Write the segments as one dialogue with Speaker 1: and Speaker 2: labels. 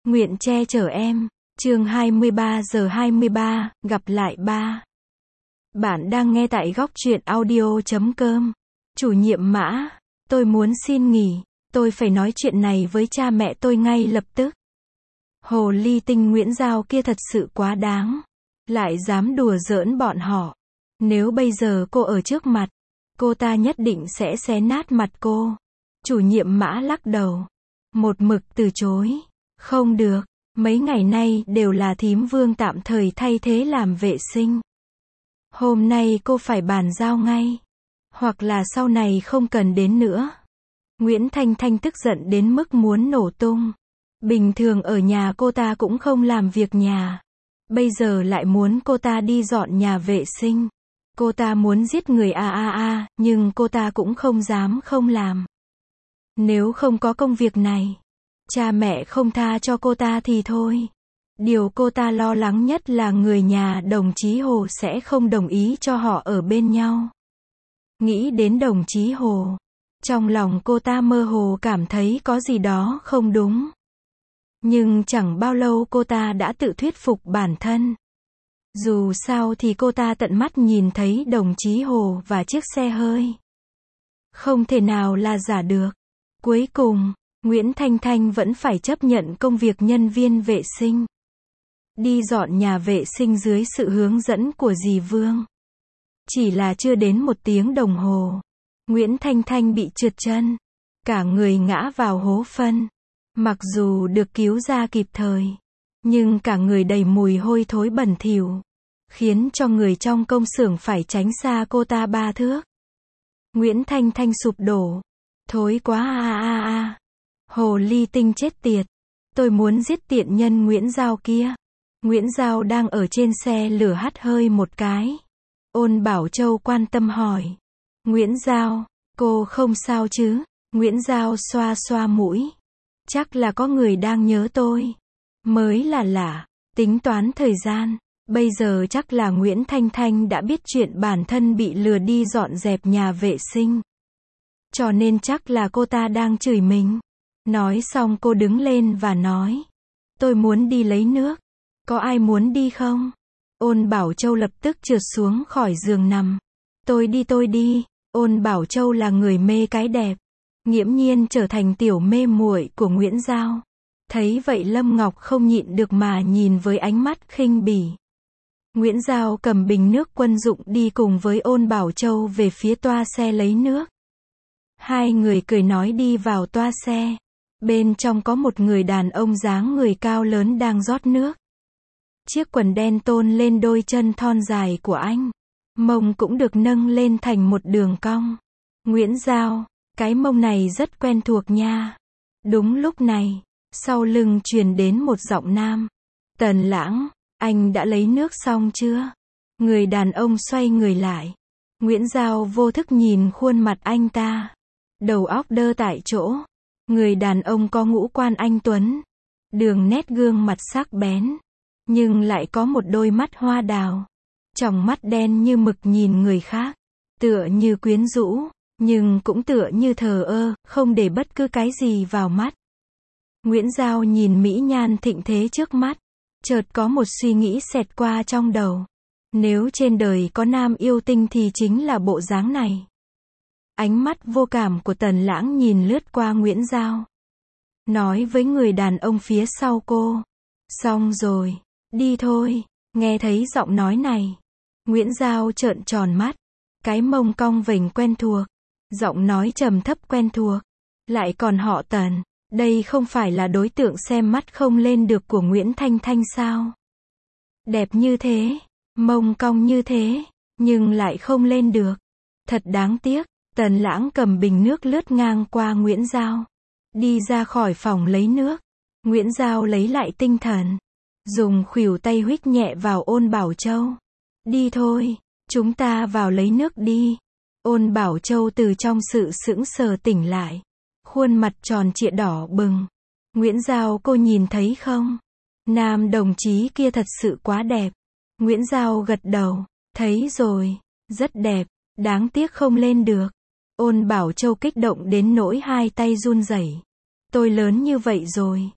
Speaker 1: Nguyện che chở em. Chương 23 giờ 23, gặp lại ba. Bạn đang nghe tại góc truyện audio.com. Chủ nhiệm Mã, tôi muốn xin nghỉ, tôi phải nói chuyện này với cha mẹ tôi ngay lập tức. Hồ ly tinh Nguyễn Giao kia thật sự quá đáng, lại dám đùa giỡn bọn họ. Nếu bây giờ cô ở trước mặt, cô ta nhất định sẽ xé nát mặt cô. Chủ nhiệm Mã lắc đầu, một mực từ chối. Không được, mấy ngày nay đều là thím Vương tạm thời thay thế làm vệ sinh. Hôm nay cô phải bàn giao ngay, hoặc là sau này không cần đến nữa. Nguyễn Thanh Thanh tức giận đến mức muốn nổ tung. Bình thường ở nhà cô ta cũng không làm việc nhà, bây giờ lại muốn cô ta đi dọn nhà vệ sinh. Cô ta muốn giết người nhưng cô ta cũng không dám không làm. Nếu không có công việc này, cha mẹ không tha cho cô ta thì thôi. Điều cô ta lo lắng nhất là người nhà đồng chí Hồ sẽ không đồng ý cho họ ở bên nhau. Nghĩ đến đồng chí Hồ, trong lòng cô ta mơ hồ cảm thấy có gì đó không đúng. Nhưng chẳng bao lâu cô ta đã tự thuyết phục bản thân. Dù sao thì cô ta tận mắt nhìn thấy đồng chí Hồ và chiếc xe hơi. Không thể nào là giả được. Cuối cùng, Nguyễn Thanh Thanh vẫn phải chấp nhận công việc nhân viên vệ sinh. Đi dọn nhà vệ sinh dưới sự hướng dẫn của dì Vương. Chỉ là chưa đến 1 tiếng đồng hồ, Nguyễn Thanh Thanh bị trượt chân, cả người ngã vào hố phân. Mặc dù được cứu ra kịp thời, nhưng cả người đầy mùi hôi thối bẩn thỉu, khiến cho người trong công xưởng phải tránh xa cô ta 3 thước. Nguyễn Thanh Thanh sụp đổ. Thối quá Hồ ly tinh chết tiệt. Tôi muốn giết tiện nhân Nguyễn Giao kia. Nguyễn Giao đang ở trên xe lửa hắt hơi một cái. Ôn Bảo Châu quan tâm hỏi. Nguyễn Giao, cô không sao chứ? Nguyễn Giao xoa xoa mũi. Chắc là có người đang nhớ tôi. Mới là lạ. Tính toán thời gian. Bây giờ chắc là Nguyễn Thanh Thanh đã biết chuyện bản thân bị lừa đi dọn dẹp nhà vệ sinh. Cho nên chắc là cô ta đang chửi mình. Nói xong cô đứng lên và nói. Tôi muốn đi lấy nước. Có ai muốn đi không? Ôn Bảo Châu lập tức trượt xuống khỏi giường nằm. Tôi đi. Ôn Bảo Châu là người mê cái đẹp. Nghiễm nhiên trở thành tiểu mê muội của Nguyễn Giao. Thấy vậy Lâm Ngọc không nhịn được mà nhìn với ánh mắt khinh bỉ. Nguyễn Giao cầm bình nước quân dụng đi cùng với Ôn Bảo Châu về phía toa xe lấy nước. Hai người cười nói đi vào toa xe. Bên trong có một người đàn ông dáng người cao lớn đang rót nước. Chiếc quần đen tôn lên đôi chân thon dài của anh. Mông cũng được nâng lên thành một đường cong. Nguyễn Giao, cái mông này rất quen thuộc nha. Đúng lúc này, sau lưng truyền đến một giọng nam. Tần Lãng, anh đã lấy nước xong chưa? Người đàn ông xoay người lại. Nguyễn Giao vô thức nhìn khuôn mặt anh ta. Đầu óc đơ tại chỗ. Người đàn ông có ngũ quan anh tuấn. Đường nét gương mặt sắc bén. Nhưng lại có một đôi mắt hoa đào. Tròng mắt đen như mực nhìn người khác. Tựa như quyến rũ, nhưng cũng tựa như thờ ơ, không để bất cứ cái gì vào mắt. Nguyễn Giao nhìn mỹ nhan thịnh thế trước mắt. Chợt có một suy nghĩ xẹt qua trong đầu. Nếu trên đời có nam yêu tinh thì chính là bộ dáng này. Ánh mắt vô cảm của Tần Lãng nhìn lướt qua Nguyễn Giao. Nói với người đàn ông phía sau cô. Xong rồi, đi thôi. Nghe thấy giọng nói này. Nguyễn Giao trợn tròn mắt. Cái mông cong vểnh quen thuộc. Giọng nói trầm thấp quen thuộc. Lại còn họ Tần. Đây không phải là đối tượng xem mắt không lên được của Nguyễn Thanh Thanh sao? Đẹp như thế, mông cong như thế, nhưng lại không lên được. Thật đáng tiếc. Tần Lãng cầm bình nước lướt ngang qua Nguyễn Giao. Đi ra khỏi phòng lấy nước. Nguyễn Giao lấy lại tinh thần. Dùng khuỷu tay huých nhẹ vào Ôn Bảo Châu. Đi thôi, chúng ta vào lấy nước đi. Ôn Bảo Châu từ trong sự sững sờ tỉnh lại. Khuôn mặt tròn trịa đỏ bừng. Nguyễn Giao cô nhìn thấy không? Nam đồng chí kia thật sự quá đẹp. Nguyễn Giao gật đầu. Thấy rồi. Rất đẹp. Đáng tiếc không lên được. Ôn Bảo Châu kích động đến nỗi hai tay run rẩy. Tôi lớn như vậy rồi.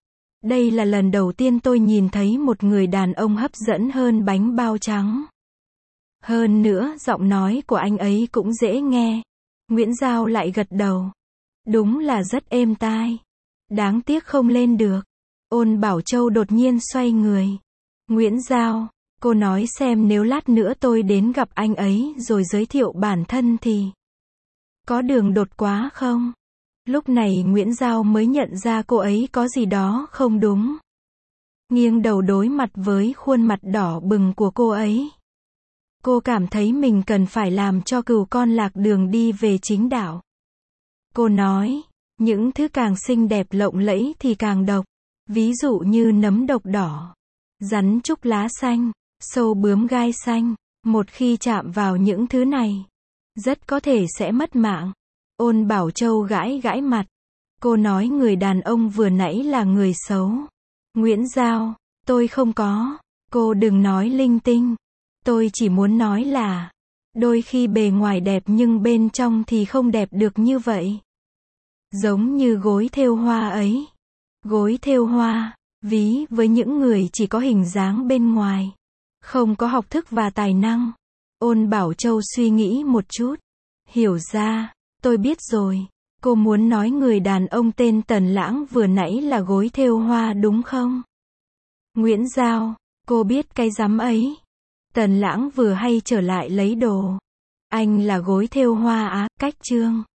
Speaker 1: Đây là lần đầu tiên tôi nhìn thấy một người đàn ông hấp dẫn hơn bánh bao trắng. Hơn nữa, giọng nói của anh ấy cũng dễ nghe. Nguyễn Giao lại gật đầu. Đúng là rất êm tai. Đáng tiếc không lên được. Ôn Bảo Châu đột nhiên xoay người. Nguyễn Giao, cô nói xem nếu lát nữa tôi đến gặp anh ấy rồi giới thiệu bản thân thì có đường đột quá không? Lúc này Nguyễn Giao mới nhận ra cô ấy có gì đó không đúng. Nghiêng đầu đối mặt với khuôn mặt đỏ bừng của cô ấy. Cô cảm thấy mình cần phải làm cho cừu con lạc đường đi về chính đạo. Cô nói, những thứ càng xinh đẹp lộng lẫy thì càng độc. Ví dụ như nấm độc đỏ, rắn trúc lá xanh, sâu bướm gai xanh. Một khi chạm vào những thứ này, rất có thể sẽ mất mạng. Ôn Bảo Châu gãi gãi mặt. Cô nói người đàn ông vừa nãy là người xấu. Nguyễn Giao, tôi không có. Cô đừng nói linh tinh. Tôi chỉ muốn nói là, đôi khi bề ngoài đẹp nhưng bên trong thì không đẹp được như vậy. Giống như gối thêu hoa ấy. Gối thêu hoa, ví với những người chỉ có hình dáng bên ngoài, không có học thức và tài năng. Ôn Bảo Châu suy nghĩ một chút. Hiểu ra, tôi biết rồi. Cô muốn nói người đàn ông tên Tần Lãng vừa nãy là gối thêu hoa đúng không? Nguyễn Giao, cô biết cái rắm ấy. Tần Lãng vừa hay trở lại lấy đồ. Anh là gối thêu hoa á, cách chương.